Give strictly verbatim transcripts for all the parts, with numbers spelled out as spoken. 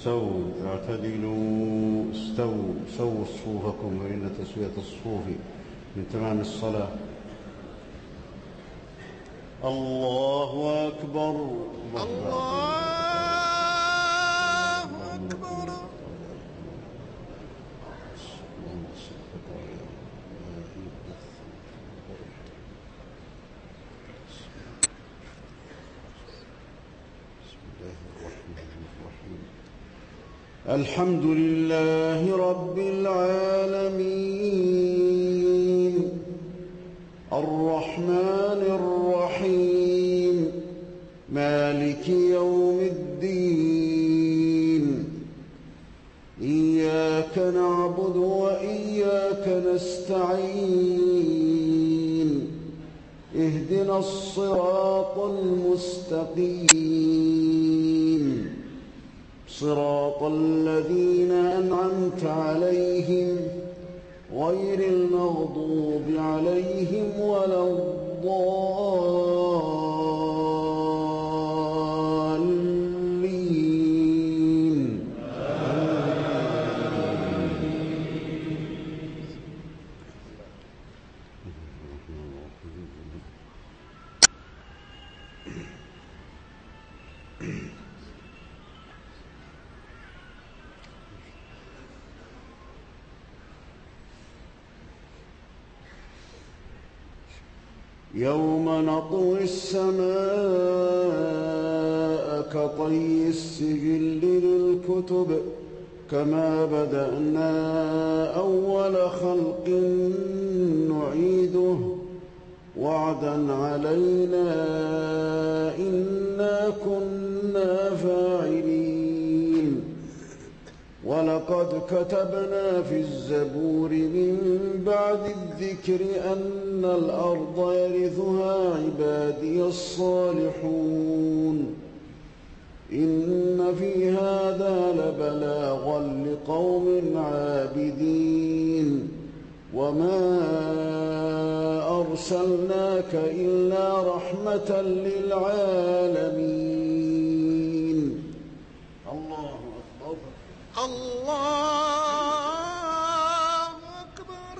استووا اعتدلوا استووا سووا صفوفكم، وإن تسوية الصفوف من تمام الصلاة. الله أكبر. الله أكبر. الحمد لله رب العالمين الرحمن الرحيم مالك يوم الدين إياك نعبد وإياك نستعين اهدنا الصراط المستقيم صراط الذين أنعمت عليهم غير المغضوب عليهم ولا الضالين. يوم نطوي السماء كطي السجل للكتب كما بدأنا أول خلق نعيده وعدا علينا إنا كنا فاعلين. ولقد كتبنا في الزبور من بعد الذكر أن الأرض يرثها عبادي الصالحون إن في هذا لبلاغا لقوم عابدين. وما أرسلناك إلا رحمة للعالمين. الله أكبر. الله أكبر.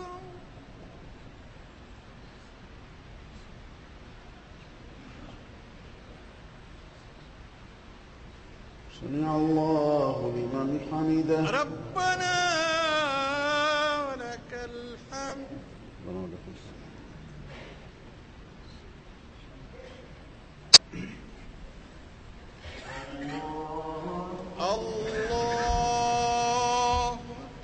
سمع الله لمن حمده. ربنا ولك الحمد. الله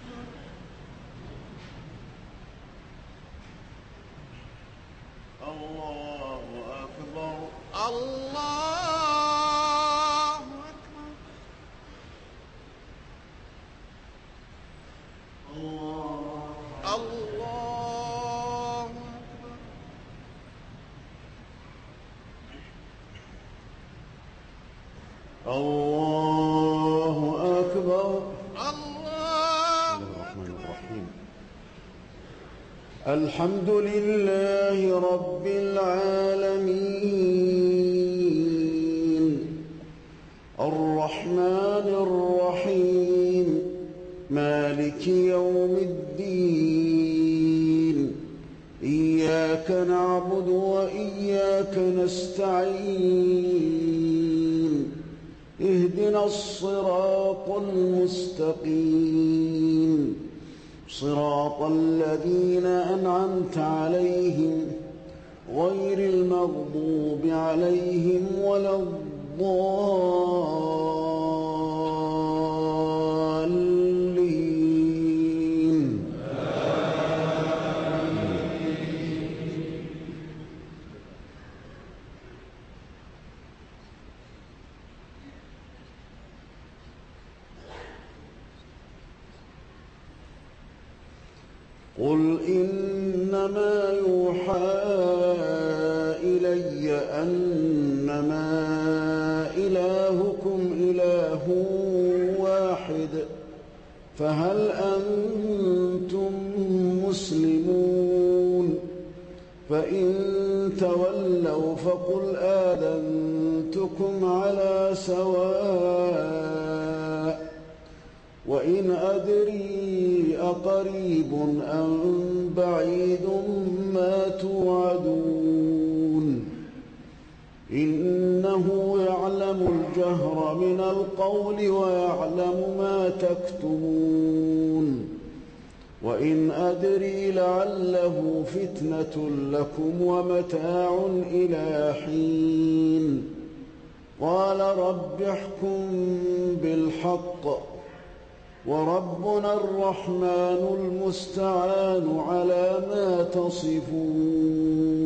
الله أكبر. الله أكبر. الله الله أكبر. الله الرحمن الرحيم. الحمد لله رب العالمين الرحمن الرحيم مالك يوم الدين إياك نعبد وإياك نستعين اهدنا الصراط المستقيم صراط الذين أنعمت عليهم غير المغضوب عليهم ولا الضالين. قل إنما يوحى إلي أنما إلهكم إله واحد فهل أنتم مسلمون؟ فإن تولوا فقل آذنتكم على سواء وإن أدري أقريب أم بعيد ما توعدون إنه يعلم الجهر من القول ويعلم ما تكتمون وإن أدري لعله فتنة لكم ومتاع إلى حين قال رب احكم بالحق وربنا الرحمن المستعان على ما تصفون